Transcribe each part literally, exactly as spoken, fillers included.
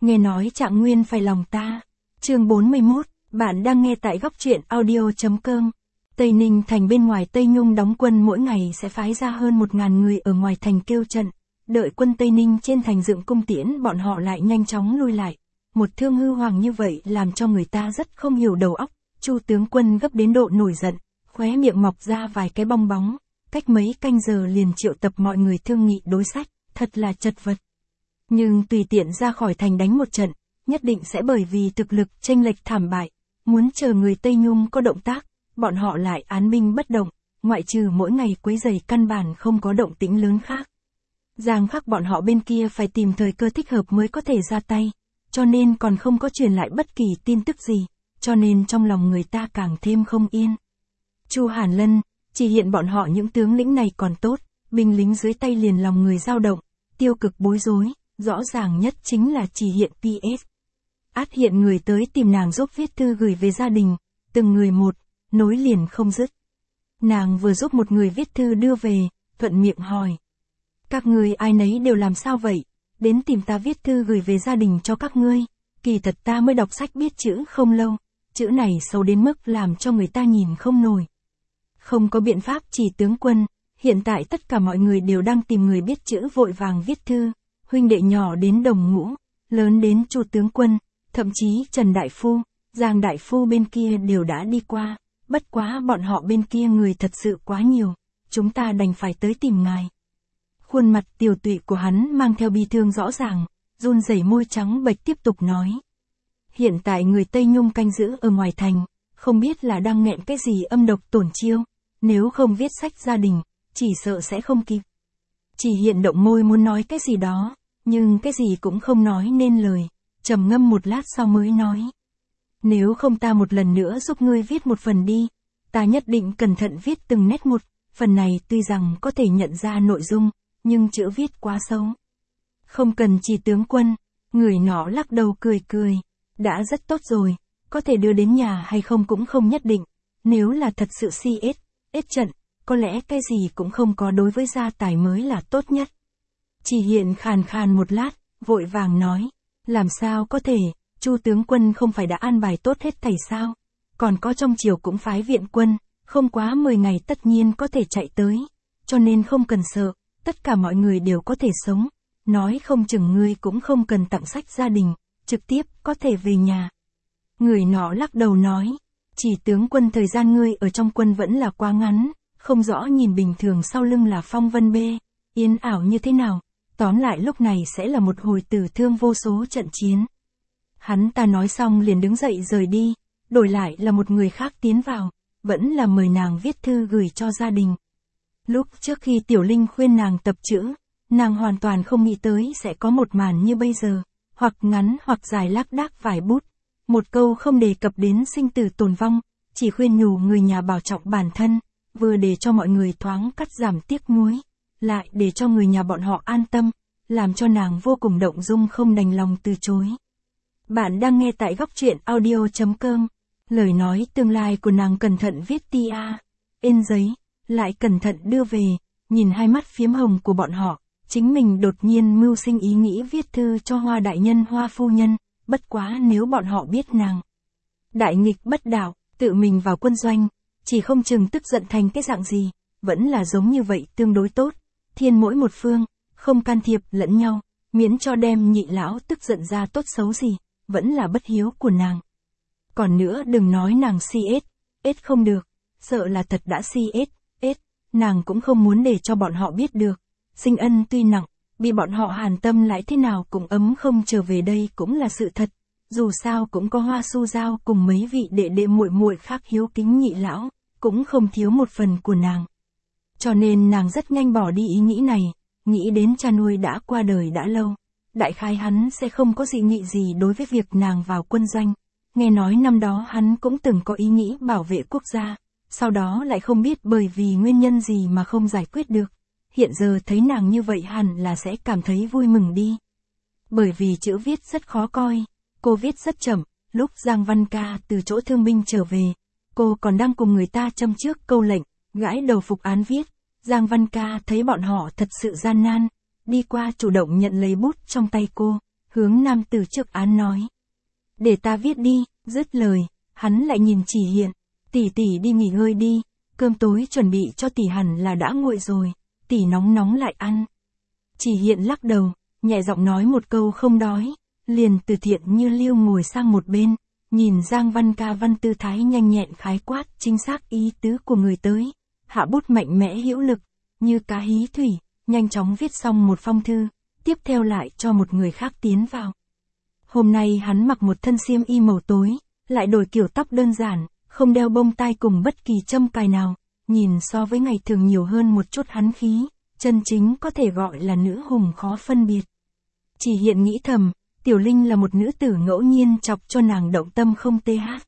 nghe nói Trạng Nguyên phải lòng ta. Chương bốn mươi mốt, bạn đang nghe tại góc truyện audio chấm com. Tây Ninh thành bên ngoài Tây Nhung đóng quân mỗi ngày sẽ phái ra hơn một ngàn người ở ngoài thành kêu trận. Đợi quân Tây Ninh trên thành dựng cung tiễn, bọn họ lại nhanh chóng lui lại. Một thương hư hoàng như vậy làm cho người ta rất không hiểu đầu óc. Chu tướng quân gấp đến độ nổi giận, khóe miệng mọc ra vài cái bong bóng. Cách mấy canh giờ liền triệu tập mọi người thương nghị đối sách, thật là chật vật. Nhưng tùy tiện ra khỏi thành đánh một trận, nhất định sẽ bởi vì thực lực chênh lệch thảm bại. Muốn chờ người Tây Nhung có động tác, bọn họ lại án binh bất động, ngoại trừ mỗi ngày quấy rầy căn bản không có động tĩnh lớn khác. Giang Khắc bọn họ bên kia phải tìm thời cơ thích hợp mới có thể ra tay, cho nên còn không có truyền lại bất kỳ tin tức gì, cho nên trong lòng người ta càng thêm không yên. Chu Hàn Lân, chỉ hiện bọn họ những tướng lĩnh này còn tốt, binh lính dưới tay liền lòng người dao động, tiêu cực bối rối, rõ ràng nhất chính là chỉ hiện pê ét. Át hiện người tới tìm nàng giúp viết thư gửi về gia đình, từng người một, nối liền không dứt. Nàng vừa giúp một người viết thư đưa về, thuận miệng hỏi. Các ngươi ai nấy đều làm sao vậy, đến tìm ta viết thư gửi về gia đình cho các ngươi, kỳ thật ta mới đọc sách biết chữ không lâu, chữ này xấu đến mức làm cho người ta nhìn không nổi. Không có biện pháp Chỉ tướng quân, hiện tại tất cả mọi người đều đang tìm người biết chữ vội vàng viết thư, huynh đệ nhỏ đến Đồng Ngũ, lớn đến Chu tướng quân, thậm chí Trần Đại Phu, Giang Đại Phu bên kia đều đã đi qua, bất quá bọn họ bên kia người thật sự quá nhiều, chúng ta đành phải tới tìm ngài. Khuôn mặt tiều tụy của hắn mang theo bi thương rõ ràng, run rẩy môi trắng bệch tiếp tục nói. Hiện tại người Tây Nhung canh giữ ở ngoài thành, không biết là đang nghẹn cái gì âm độc tổn chiêu, nếu không viết sách gia đình, chỉ sợ sẽ không kịp. Chỉ hiện động môi muốn nói cái gì đó, nhưng cái gì cũng không nói nên lời, trầm ngâm một lát sau mới nói. Nếu không ta một lần nữa giúp ngươi viết một phần đi, ta nhất định cẩn thận viết từng nét một, phần này tuy rằng có thể nhận ra nội dung, nhưng chữ viết quá xấu. Không cần Chỉ tướng quân, người nọ lắc đầu cười cười, đã rất tốt rồi, có thể đưa đến nhà hay không cũng không nhất định, nếu là thật sự si ết, ết trận, có lẽ cái gì cũng không có đối với gia tài mới là tốt nhất. Chỉ hiện khàn khàn một lát, vội vàng nói, làm sao có thể, Chu tướng quân không phải đã an bài tốt hết thảy sao, còn có trong triều cũng phái viện quân, không quá mười ngày tất nhiên có thể chạy tới, cho nên không cần sợ, tất cả mọi người đều có thể sống, nói không chừng ngươi cũng không cần tặng sách gia đình, trực tiếp có thể về nhà. Người nọ lắc đầu nói, Chỉ tướng quân thời gian ngươi ở trong quân vẫn là quá ngắn, không rõ nhìn bình thường sau lưng là phong vân bê, yên ảo như thế nào, tóm lại lúc này sẽ là một hồi tử thương vô số trận chiến. Hắn ta nói xong liền đứng dậy rời đi, đổi lại là một người khác tiến vào, vẫn là mời nàng viết thư gửi cho gia đình. Lúc trước khi Tiểu Linh khuyên nàng tập chữ, nàng hoàn toàn không nghĩ tới sẽ có một màn như bây giờ, hoặc ngắn hoặc dài lác đác vài bút, một câu không đề cập đến sinh tử tồn vong, chỉ khuyên nhủ người nhà bảo trọng bản thân, vừa để cho mọi người thoáng cắt giảm tiếc nuối, lại để cho người nhà bọn họ an tâm, làm cho nàng vô cùng động dung không đành lòng từ chối. Bạn đang nghe tại góc truyện audio chấm com, lời nói tương lai của nàng cẩn thận viết tia, in giấy, lại cẩn thận đưa về, nhìn hai mắt phiếm hồng của bọn họ, chính mình đột nhiên mưu sinh ý nghĩ viết thư cho Hoa đại nhân Hoa phu nhân, bất quá nếu bọn họ biết nàng đại nghịch bất đạo, tự mình vào quân doanh, chỉ không chừng tức giận thành cái dạng gì, vẫn là giống như vậy tương đối tốt, thiên mỗi một phương, không can thiệp lẫn nhau, miễn cho đem nhị lão tức giận ra tốt xấu gì, vẫn là bất hiếu của nàng. Còn nữa đừng nói nàng si ết, ết không được, sợ là thật đã si ết, ết, nàng cũng không muốn để cho bọn họ biết được, sinh ân tuy nặng, bị bọn họ hàn tâm lại thế nào cũng ấm không trở về đây cũng là sự thật, dù sao cũng có Hoa Su Giao cùng mấy vị đệ đệ muội muội khác hiếu kính nhị lão, cũng không thiếu một phần của nàng. Cho nên nàng rất nhanh bỏ đi ý nghĩ này, nghĩ đến cha nuôi đã qua đời đã lâu, đại khái hắn sẽ không có dị nghị gì đối với việc nàng vào quân doanh, nghe nói năm đó hắn cũng từng có ý nghĩ bảo vệ quốc gia, sau đó lại không biết bởi vì nguyên nhân gì mà không giải quyết được, hiện giờ thấy nàng như vậy hẳn là sẽ cảm thấy vui mừng đi. Bởi vì chữ viết rất khó coi, cô viết rất chậm, lúc Giang Văn Ca từ chỗ thương binh trở về, cô còn đang cùng người ta châm trước câu lệnh, gãi đầu phục án viết, Giang Văn Ca thấy bọn họ thật sự gian nan, đi qua chủ động nhận lấy bút trong tay cô, hướng nam tử trước án nói. Để ta viết đi, dứt lời, hắn lại nhìn Chỉ Hiện. Tỷ tỷ đi nghỉ ngơi đi, cơm tối chuẩn bị cho tỷ hẳn là đã nguội rồi, tỷ nóng nóng lại ăn. Chỉ Hiện lắc đầu, nhẹ giọng nói một câu không đói, liền từ thiện như liêu ngồi sang một bên, nhìn Giang Văn Ca văn tư thái nhanh nhẹn khái quát chính xác ý tứ của người tới, hạ bút mạnh mẽ hữu lực, như cá hí thủy, nhanh chóng viết xong một phong thư, tiếp theo lại cho một người khác tiến vào. Hôm nay hắn mặc một thân xiêm y màu tối, lại đổi kiểu tóc đơn giản, không đeo bông tai cùng bất kỳ châm cài nào, nhìn so với ngày thường nhiều hơn một chút hắn khí, chân chính có thể gọi là nữ hùng khó phân biệt. Chỉ Hiện nghĩ thầm, Tiểu Linh là một nữ tử ngẫu nhiên chọc cho nàng động tâm không tê hát.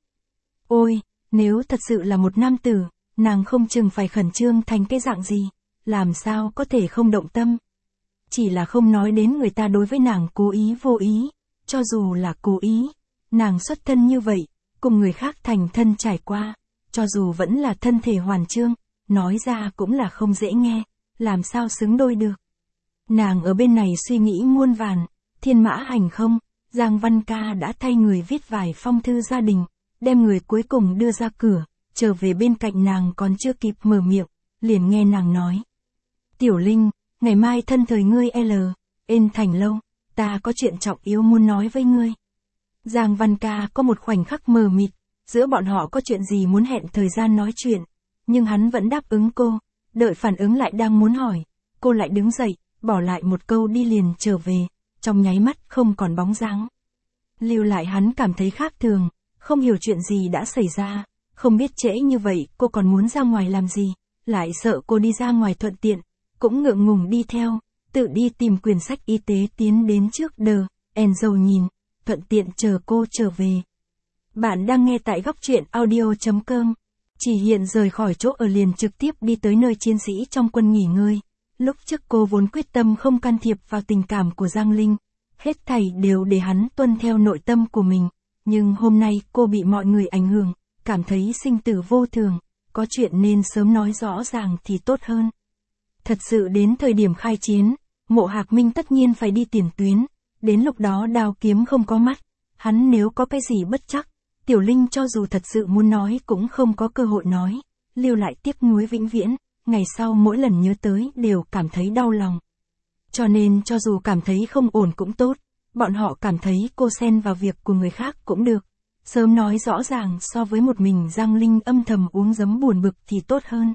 Ôi, nếu thật sự là một nam tử, nàng không chừng phải khẩn trương thành cái dạng gì, làm sao có thể không động tâm. Chỉ là không nói đến người ta đối với nàng cố ý vô ý, cho dù là cố ý, nàng xuất thân như vậy, cùng người khác thành thân trải qua, cho dù vẫn là thân thể hoàn chương, nói ra cũng là không dễ nghe, làm sao xứng đôi được. Nàng ở bên này suy nghĩ muôn vàn, thiên mã hành không, Giang Văn Ca đã thay người viết vài phong thư gia đình, đem người cuối cùng đưa ra cửa, trở về bên cạnh nàng còn chưa kịp mở miệng, liền nghe nàng nói. Tiểu Linh, ngày mai thân thời ngươi L, ên thành lâu, ta có chuyện trọng yếu muốn nói với ngươi. Giang Văn Ca có một khoảnh khắc mờ mịt, giữa bọn họ có chuyện gì muốn hẹn thời gian nói chuyện, nhưng hắn vẫn đáp ứng cô, đợi phản ứng lại đang muốn hỏi, cô lại đứng dậy, bỏ lại một câu đi liền trở về, trong nháy mắt không còn bóng dáng. Lưu lại hắn cảm thấy khác thường, không hiểu chuyện gì đã xảy ra, không biết trễ như vậy cô còn muốn ra ngoài làm gì, lại sợ cô đi ra ngoài thuận tiện, cũng ngượng ngùng đi theo, tự đi tìm quyển sách y tế tiến đến trước đờ, Enzo nhìn, thuận tiện chờ cô trở về. Bạn đang nghe tại góc truyện audio chấm com. Chỉ Hiện rời khỏi chỗ ở liền trực tiếp đi tới nơi chiến sĩ trong quân nghỉ ngơi. Lúc trước cô vốn quyết tâm không can thiệp vào tình cảm của Giang Linh, hết thảy đều để hắn tuân theo nội tâm của mình, nhưng hôm nay cô bị mọi người ảnh hưởng, cảm thấy sinh tử vô thường, có chuyện nên sớm nói rõ ràng thì tốt hơn. Thật sự đến thời điểm khai chiến, Mộ Hạc Minh tất nhiên phải đi tiền tuyến, đến lúc đó đao kiếm không có mắt, hắn nếu có cái gì bất chắc, Tiểu Linh cho dù thật sự muốn nói cũng không có cơ hội nói, lưu lại tiếc nuối vĩnh viễn, ngày sau mỗi lần nhớ tới đều cảm thấy đau lòng. Cho nên cho dù cảm thấy không ổn cũng tốt, bọn họ cảm thấy cô xen vào việc của người khác cũng được, sớm nói rõ ràng so với một mình Giang Linh âm thầm uống giấm buồn bực thì tốt hơn.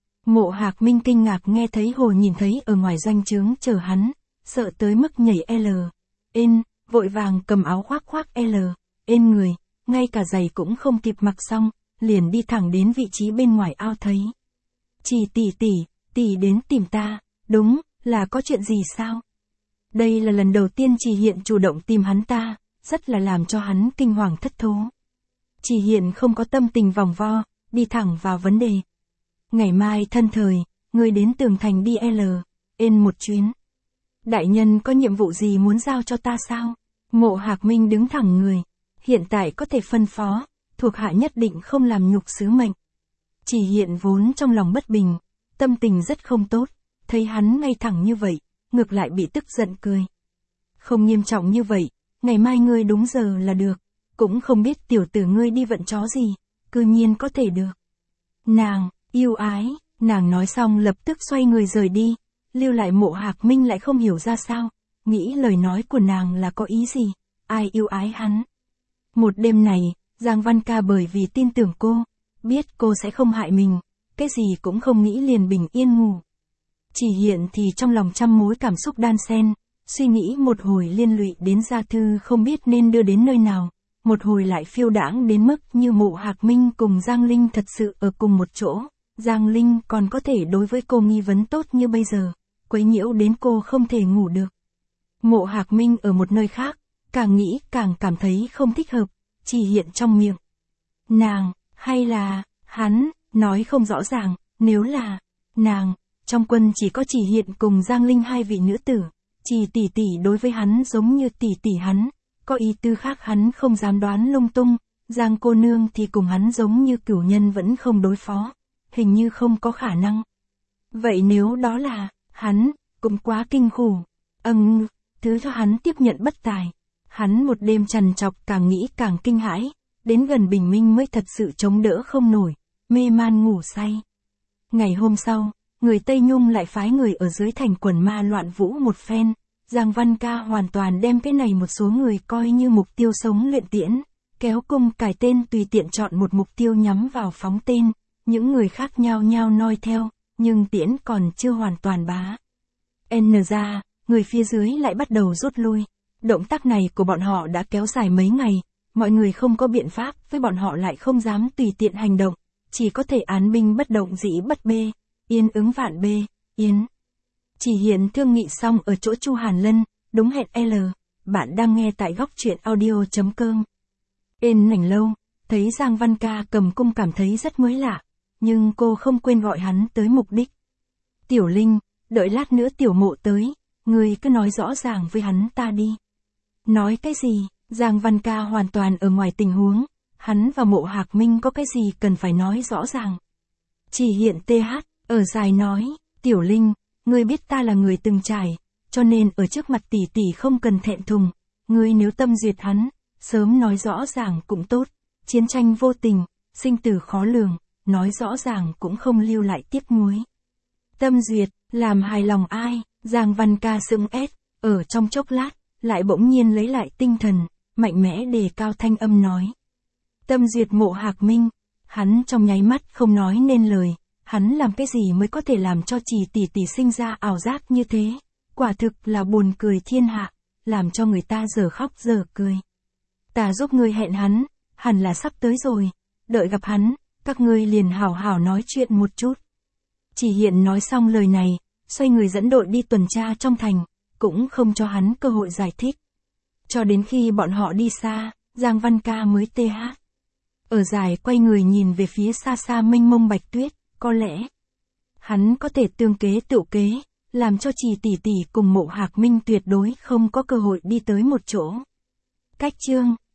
Mộ Hạc Minh kinh ngạc nghe thấy Hồ nhìn thấy ở ngoài doanh trướng chờ hắn, sợ tới mức nhảy L, ên, vội vàng cầm áo khoác khoác L, ên người, ngay cả giày cũng không kịp mặc xong, liền đi thẳng đến vị trí bên ngoài ao thấy. Chỉ tỷ tỷ, tỷ đến tìm ta, đúng, là có chuyện gì sao? Đây là lần đầu tiên Chỉ Hiện chủ động tìm hắn ta, rất là làm cho hắn kinh hoàng thất thố. Chỉ Hiện không có tâm tình vòng vo, đi thẳng vào vấn đề. Ngày mai thân thời, ngươi đến tường thành đi L, ên một chuyến. Đại nhân có nhiệm vụ gì muốn giao cho ta sao? Mộ Hạc Minh đứng thẳng người. Hiện tại có thể phân phó, thuộc hạ nhất định không làm nhục sứ mệnh. Chỉ Hiện vốn trong lòng bất bình, tâm tình rất không tốt, thấy hắn ngay thẳng như vậy, ngược lại bị tức giận cười. Không nghiêm trọng như vậy, ngày mai ngươi đúng giờ là được, cũng không biết tiểu tử ngươi đi vận chó gì, cư nhiên có thể được. Nàng, yêu ái, nàng nói xong lập tức xoay người rời đi, lưu lại Mộ Hạc Minh lại không hiểu ra sao, nghĩ lời nói của nàng là có ý gì, ai yêu ái hắn. Một đêm này, Giang Văn Ca bởi vì tin tưởng cô, biết cô sẽ không hại mình, cái gì cũng không nghĩ liền bình yên ngủ. Chỉ Hiện thì trong lòng trăm mối cảm xúc đan xen, suy nghĩ một hồi liên lụy đến gia thư không biết nên đưa đến nơi nào, một hồi lại phiêu đãng đến mức như Mộ Hạc Minh cùng Giang Linh thật sự ở cùng một chỗ, Giang Linh còn có thể đối với cô nghi vấn tốt như bây giờ, quấy nhiễu đến cô không thể ngủ được. Mộ Hạc Minh ở một nơi khác, càng nghĩ càng cảm thấy không thích hợp, Chỉ Hiện trong miệng. Nàng, hay là, hắn, nói không rõ ràng, nếu là, nàng, trong quân chỉ có Chỉ Hiện cùng Giang Linh hai vị nữ tử, Chỉ tỷ tỷ đối với hắn giống như tỷ tỷ hắn, có ý tư khác hắn không dám đoán lung tung, Giang cô nương thì cùng hắn giống như cửu nhân vẫn không đối phó, hình như không có khả năng. Vậy nếu đó là, hắn, cũng quá kinh khủng, âng, thứ cho hắn tiếp nhận bất tài, Hắn một đêm trằn trọc càng nghĩ càng kinh hãi, đến gần bình minh mới thật sự chống đỡ không nổi, mê man ngủ say. Ngày hôm sau, người Tây Nhung lại phái người ở dưới thành quần ma loạn vũ một phen, Giang Văn Ca hoàn toàn đem cái này một số người coi như mục tiêu sống luyện tiễn, kéo cung cài tên tùy tiện chọn một mục tiêu nhắm vào phóng tên, những người khác nhao nhao noi theo, nhưng tiễn còn chưa hoàn toàn bá. N ra, người phía dưới lại bắt đầu rút lui. Động tác này của bọn họ đã kéo dài mấy ngày, mọi người không có biện pháp, với bọn họ lại không dám tùy tiện hành động, chỉ có thể án binh bất động dĩ bất bê, yên ứng vạn bê, yên. Chỉ hiện thương nghị xong ở chỗ Chu Hàn Lân, đúng hẹn L, bạn đang nghe tại góc truyện audio.com. Ên nảnh lâu, thấy Giang Văn Ca cầm cung cảm thấy rất mới lạ, nhưng cô không quên gọi hắn tới mục đích. Tiểu Linh, đợi lát nữa Tiểu Mộ tới, ngươi cứ nói rõ ràng với hắn ta đi. Nói cái gì? Giang Văn Ca hoàn toàn ở ngoài tình huống, hắn và Mộ Hạc Minh có cái gì cần phải nói rõ ràng. Chỉ hiện tê hát, ở dài nói, Tiểu Linh, ngươi biết ta là người từng trải, cho nên ở trước mặt tỷ tỷ không cần thẹn thùng, ngươi nếu tâm duyệt hắn, sớm nói rõ ràng cũng tốt, chiến tranh vô tình, sinh tử khó lường, nói rõ ràng cũng không lưu lại tiếc nuối. Tâm duyệt, làm hài lòng ai? Giang Văn Ca sững ét, ở trong chốc lát, lại bỗng nhiên lấy lại tinh thần, mạnh mẽ đề cao thanh âm nói. Tâm duyệt Mộ Hạc Minh, hắn trong nháy mắt không nói nên lời, hắn làm cái gì mới có thể làm cho Chỉ tỷ tỷ sinh ra ảo giác như thế, quả thực là buồn cười thiên hạ, làm cho người ta giờ khóc giờ cười. Ta giúp ngươi hẹn hắn, hẳn là sắp tới rồi, đợi gặp hắn, các ngươi liền hảo hảo nói chuyện một chút. Chỉ hiện nói xong lời này, xoay người dẫn đội đi tuần tra trong thành, cũng không cho hắn cơ hội giải thích. Cho đến khi bọn họ đi xa, Giang Văn Ca mới tê hát. Ở dài quay người nhìn về phía xa xa mênh mông bạch tuyết, có lẽ hắn có thể tương kế tựu kế, làm cho Chỉ tỷ tỷ cùng Mộ Hạc Minh tuyệt đối không có cơ hội đi tới một chỗ. Cách chương